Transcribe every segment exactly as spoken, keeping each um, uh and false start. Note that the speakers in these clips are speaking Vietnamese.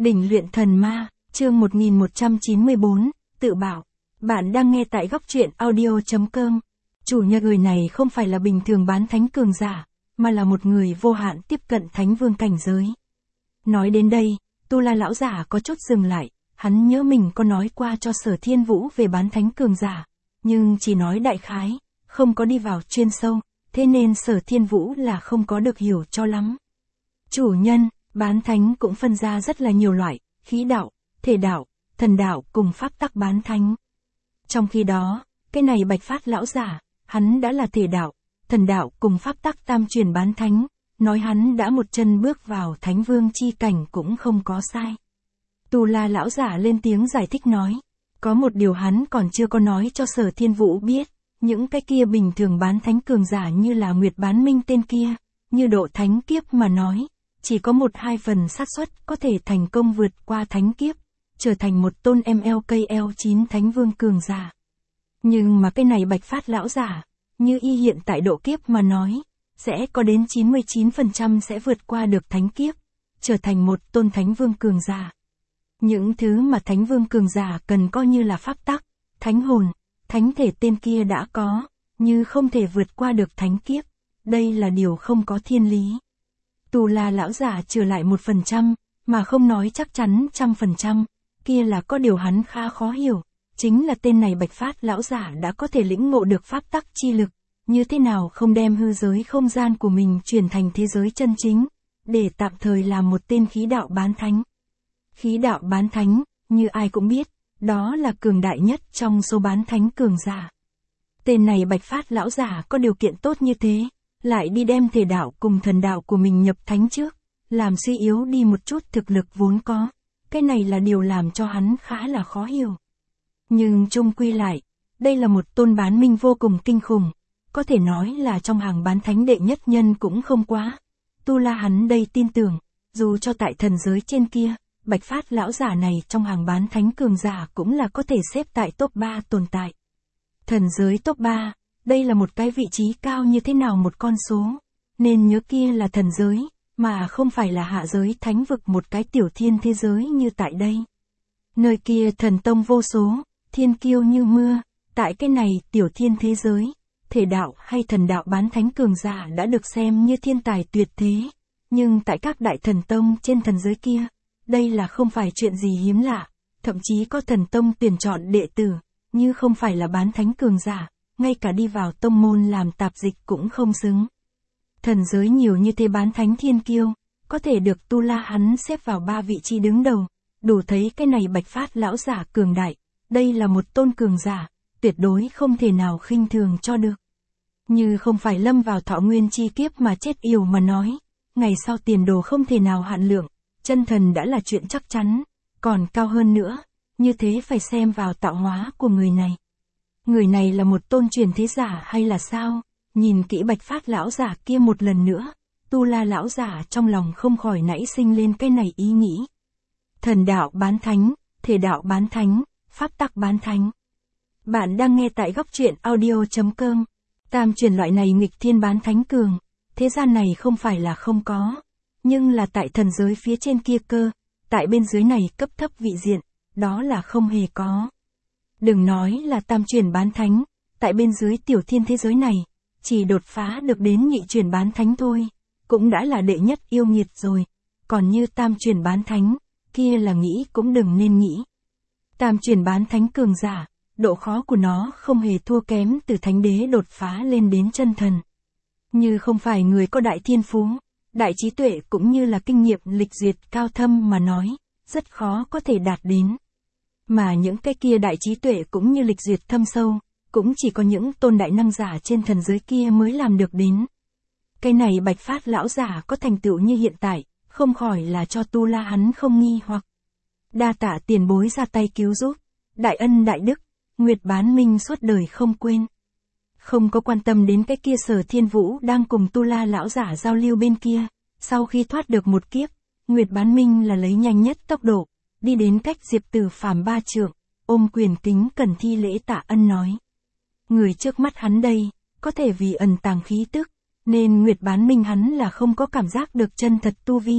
Đỉnh luyện thần ma, chương một nghìn một trăm chín mươi bốn, tự bảo. Bạn đang nghe tại góc truyện audio chấm com. Chủ nhân người này không phải là bình thường bán thánh cường giả, mà là một người vô hạn tiếp cận thánh vương cảnh giới. Nói đến đây, Tu La lão giả có chút dừng lại, hắn nhớ mình có nói qua cho Sở Thiên Vũ về bán thánh cường giả, nhưng chỉ nói đại khái, không có đi vào chuyên sâu, thế nên Sở Thiên Vũ là không có được hiểu cho lắm. Chủ nhân, bán thánh cũng phân ra rất là nhiều loại, khí đạo, thể đạo, thần đạo cùng pháp tắc bán thánh. Trong khi đó, cái này Bạch Phát lão giả, hắn đã là thể đạo, thần đạo cùng pháp tắc tam truyền bán thánh, nói hắn đã một chân bước vào thánh vương chi cảnh cũng không có sai. Tu La lão giả lên tiếng giải thích nói, có một điều hắn còn chưa có nói cho Sở Thiên Vũ biết, những cái kia bình thường bán thánh cường giả như là Nguyệt Bán Minh tên kia, như độ thánh kiếp mà nói, chỉ có một hai phần xác suất có thể thành công vượt qua thánh kiếp, trở thành một tôn em lờ ca lờ chín thánh vương cường giả. Nhưng mà cái này Bạch Phát lão giả, như y hiện tại độ kiếp mà nói, sẽ có đến chín mươi chín phần trăm sẽ vượt qua được thánh kiếp, trở thành một tôn thánh vương cường giả. Những thứ mà thánh vương cường giả cần coi như là pháp tắc, thánh hồn, thánh thể tên kia đã có, như không thể vượt qua được thánh kiếp, đây là điều không có thiên lý. Tu La lão giả trừ lại một phần trăm, mà không nói chắc chắn trăm phần trăm, kia là có điều hắn khá khó hiểu, chính là tên này Bạch Phát lão giả đã có thể lĩnh ngộ được pháp tắc chi lực, như thế nào không đem hư giới không gian của mình chuyển thành thế giới chân chính, để tạm thời làm một tên khí đạo bán thánh. Khí đạo bán thánh, như ai cũng biết, đó là cường đại nhất trong số bán thánh cường giả. Tên này Bạch Phát lão giả có điều kiện tốt như thế, lại đi đem thể đạo cùng thần đạo của mình nhập thánh trước, làm suy yếu đi một chút thực lực vốn có. Cái này là điều làm cho hắn khá là khó hiểu. Nhưng chung quy lại, đây là một tôn bán minh vô cùng kinh khủng, có thể nói là trong hàng bán thánh đệ nhất nhân cũng không quá. Tu La hắn đây tin tưởng, dù cho tại thần giới trên kia, Bạch Phát lão giả này trong hàng bán thánh cường giả cũng là có thể xếp tại top ba tồn tại. Thần giới top ba, đây là một cái vị trí cao như thế nào một con số, nên nhớ kia là thần giới, mà không phải là hạ giới thánh vực một cái tiểu thiên thế giới như tại đây. Nơi kia thần tông vô số, thiên kiêu như mưa, tại cái này tiểu thiên thế giới, thể đạo hay thần đạo bán thánh cường giả đã được xem như thiên tài tuyệt thế, nhưng tại các đại thần tông trên thần giới kia, đây là không phải chuyện gì hiếm lạ, thậm chí có thần tông tuyển chọn đệ tử, như không phải là bán thánh cường giả, ngay cả đi vào tông môn làm tạp dịch cũng không xứng. Thần giới nhiều như thế bán thánh thiên kiêu, có thể được Tu La hắn xếp vào ba vị trí đứng đầu, đủ thấy cái này Bạch Phát lão giả cường đại, đây là một tôn cường giả, tuyệt đối không thể nào khinh thường cho được. Như không phải lâm vào thọ nguyên chi kiếp mà chết yểu mà nói, ngày sau tiền đồ không thể nào hạn lượng, chân thần đã là chuyện chắc chắn, còn cao hơn nữa, như thế phải xem vào tạo hóa của người này. Người này là một tôn truyền thế giả hay là sao? Nhìn kỹ Bạch Phát lão giả kia một lần nữa, Tu La lão giả trong lòng không khỏi nảy sinh lên cái này ý nghĩ. Thần đạo bán thánh, thể đạo bán thánh, pháp tắc bán thánh. Bạn đang nghe tại góc truyện audio chấm com. Tam truyền loại này nghịch thiên bán thánh cường, thế gian này không phải là không có, nhưng là tại thần giới phía trên kia cơ, tại bên dưới này cấp thấp vị diện, đó là không hề có. Đừng nói là tam truyền bán thánh, tại bên dưới tiểu thiên thế giới này, chỉ đột phá được đến nhị truyền bán thánh thôi, cũng đã là đệ nhất yêu nghiệt rồi, còn như tam truyền bán thánh, kia là nghĩ cũng đừng nên nghĩ. Tam truyền bán thánh cường giả, độ khó của nó không hề thua kém từ thánh đế đột phá lên đến chân thần. Như không phải người có đại thiên phú, đại trí tuệ cũng như là kinh nghiệm lịch duyệt cao thâm mà nói, rất khó có thể đạt đến. Mà những cái kia đại trí tuệ cũng như lịch duyệt thâm sâu, cũng chỉ có những tôn đại năng giả trên thần giới kia mới làm được đến. Cái này Bạch Phát lão giả có thành tựu như hiện tại, không khỏi là cho Tu La hắn không nghi hoặc. Đa tạ tiền bối ra tay cứu giúp, đại ân đại đức, Nguyệt Bán Minh suốt đời không quên. Không có quan tâm đến cái kia Sở Thiên Vũ đang cùng Tu La lão giả giao lưu bên kia, sau khi thoát được một kiếp, Nguyệt Bán Minh là lấy nhanh nhất tốc độ, đi đến cách Diệp Tử Phàm ba trượng, ôm quyền kính cẩn thi lễ tạ ân nói. Người trước mắt hắn đây, có thể vì ẩn tàng khí tức, nên Nguyệt Bán Minh hắn là không có cảm giác được chân thật tu vi,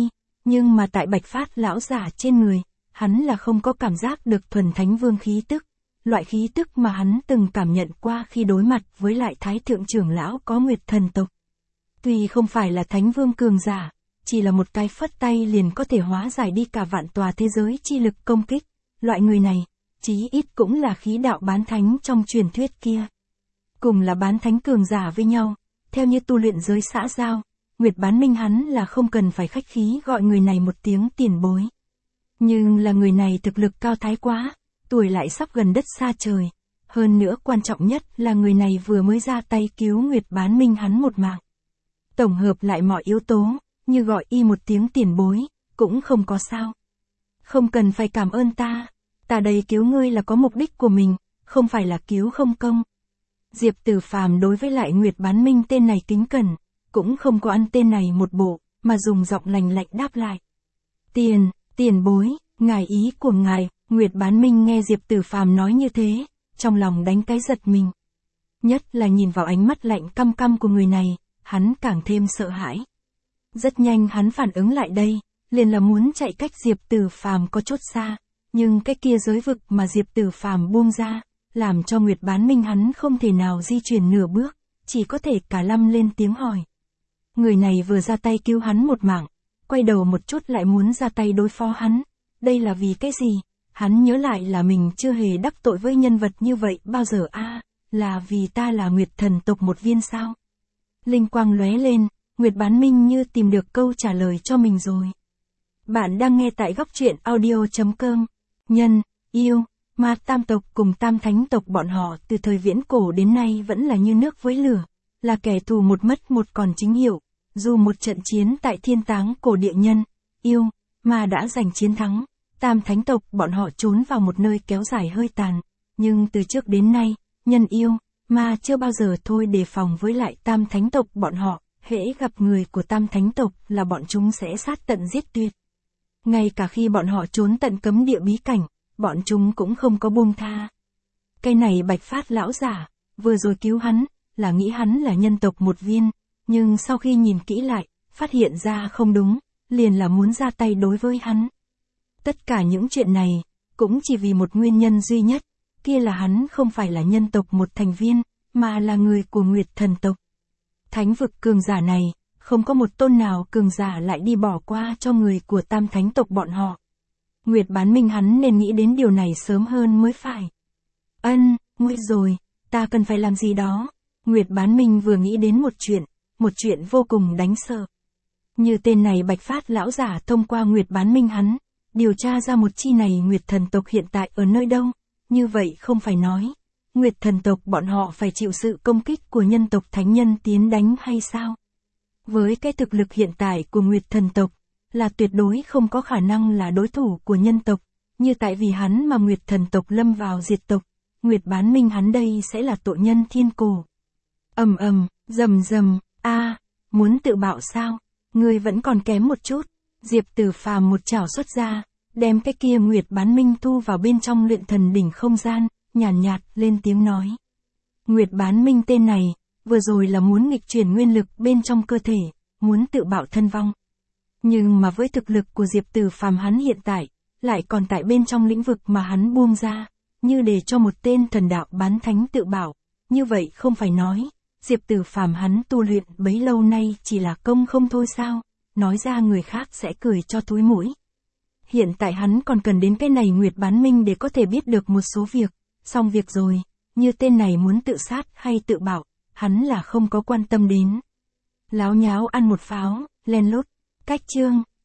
Nhưng mà tại Bạch Phát lão giả trên người, hắn là không có cảm giác được thuần thánh vương khí tức, loại khí tức mà hắn từng cảm nhận qua khi đối mặt với lại Thái thượng trưởng lão có Nguyệt thần tộc. Tuy không phải là thánh vương cường giả, chỉ là một cái phất tay liền có thể hóa giải đi cả vạn tòa thế giới chi lực công kích, loại người này, chí ít cũng là khí đạo bán thánh trong truyền thuyết kia. Cùng là bán thánh cường giả với nhau, theo như tu luyện giới xã giao, Nguyệt Bán Minh hắn là không cần phải khách khí gọi người này một tiếng tiền bối. Nhưng là người này thực lực cao thái quá, tuổi lại sắp gần đất xa trời. Hơn nữa quan trọng nhất là người này vừa mới ra tay cứu Nguyệt Bán Minh hắn một mạng. Tổng hợp lại mọi yếu tố, như gọi y một tiếng tiền bối, cũng không có sao. Không cần phải cảm ơn ta, ta đây cứu ngươi là có mục đích của mình, không phải là cứu không công. Diệp Tử Phàm đối với lại Nguyệt Bán Minh tên này kính cẩn, cũng không có ăn tên này một bộ, mà dùng giọng lành lạnh đáp lại. Tiền, tiền bối, ngài ý của ngài. Nguyệt Bán Minh nghe Diệp Tử Phàm nói như thế, trong lòng đánh cái giật mình. Nhất là nhìn vào ánh mắt lạnh căm căm của người này, hắn càng thêm sợ hãi. Rất nhanh hắn phản ứng lại đây, liền là muốn chạy cách Diệp Tử Phàm có chút xa, nhưng cái kia giới vực mà Diệp Tử Phàm buông ra, làm cho Nguyệt Bán Minh hắn không thể nào di chuyển nửa bước, chỉ có thể cả lâm lên tiếng hỏi. Người này vừa ra tay cứu hắn một mạng, quay đầu một chút lại muốn ra tay đối phó hắn, đây là vì cái gì? Hắn nhớ lại là mình chưa hề đắc tội với nhân vật như vậy bao giờ a à, là vì ta là Nguyệt thần tộc một viên sao? Linh quang lóe lên, Nguyệt Bán Minh như tìm được câu trả lời cho mình rồi. Bạn đang nghe tại góc truyện audio chấm com. Nhân, yêu, ma tam tộc cùng tam thánh tộc bọn họ từ thời viễn cổ đến nay vẫn là như nước với lửa, là kẻ thù một mất một còn chính hiệu. Dù một trận chiến tại thiên táng cổ địa nhân, yêu, ma đã giành chiến thắng. Tam thánh tộc bọn họ trốn vào một nơi kéo dài hơi tàn, nhưng từ trước đến nay, nhân yêu, ma chưa bao giờ thôi đề phòng với lại tam thánh tộc bọn họ, hễ gặp người của tam thánh tộc là bọn chúng sẽ sát tận giết tuyệt. Ngay cả khi bọn họ trốn tận cấm địa bí cảnh, bọn chúng cũng không có buông tha. Cái này Bạch Phát lão giả, vừa rồi cứu hắn, là nghĩ hắn là nhân tộc một viên, nhưng sau khi nhìn kỹ lại, phát hiện ra không đúng, liền là muốn ra tay đối với hắn. Tất cả những chuyện này, cũng chỉ vì một nguyên nhân duy nhất, kia là hắn không phải là nhân tộc một thành viên, mà là người của Nguyệt thần tộc. Thánh vực cường giả này, không có một tôn nào cường giả lại đi bỏ qua cho người của tam thánh tộc bọn họ. Nguyệt Bán Minh hắn nên nghĩ đến điều này sớm hơn mới phải. Ân, nguy rồi, ta cần phải làm gì đó. Nguyệt Bán Minh vừa nghĩ đến một chuyện, một chuyện vô cùng đáng sợ. Như tên này Bạch Phát lão giả thông qua Nguyệt Bán Minh hắn, điều tra ra một chi này Nguyệt thần tộc hiện tại ở nơi đâu, như vậy không phải nói, Nguyệt thần tộc bọn họ phải chịu sự công kích của nhân tộc thánh nhân tiến đánh hay sao? Với cái thực lực hiện tại của Nguyệt thần tộc, là tuyệt đối không có khả năng là đối thủ của nhân tộc, như tại vì hắn mà Nguyệt thần tộc lâm vào diệt tộc, Nguyệt Bán Minh hắn đây sẽ là tội nhân thiên cổ. Ầm ầm, rầm rầm, a, muốn tự bạo sao? Ngươi vẫn còn kém một chút. Diệp Tử Phàm một chảo xuất ra, đem cái kia Nguyệt Bán Minh thu vào bên trong luyện thần đỉnh không gian, nhàn nhạt, nhạt lên tiếng nói. Nguyệt Bán Minh tên này, vừa rồi là muốn nghịch chuyển nguyên lực bên trong cơ thể, muốn tự bạo thân vong. Nhưng mà với thực lực của Diệp Tử Phàm hắn hiện tại, lại còn tại bên trong lĩnh vực mà hắn buông ra, như để cho một tên thần đạo bán thánh tự bảo, như vậy không phải nói, Diệp Tử Phàm hắn tu luyện bấy lâu nay chỉ là công không thôi sao? Nói ra người khác sẽ cười cho thúi mũi. Hiện tại hắn còn cần đến cái này Nguyệt Bán Minh để có thể biết được một số việc, xong việc rồi, như tên này muốn tự sát hay tự bảo, hắn là không có quan tâm đến. Láo nháo ăn một pháo, len lút, cách chương.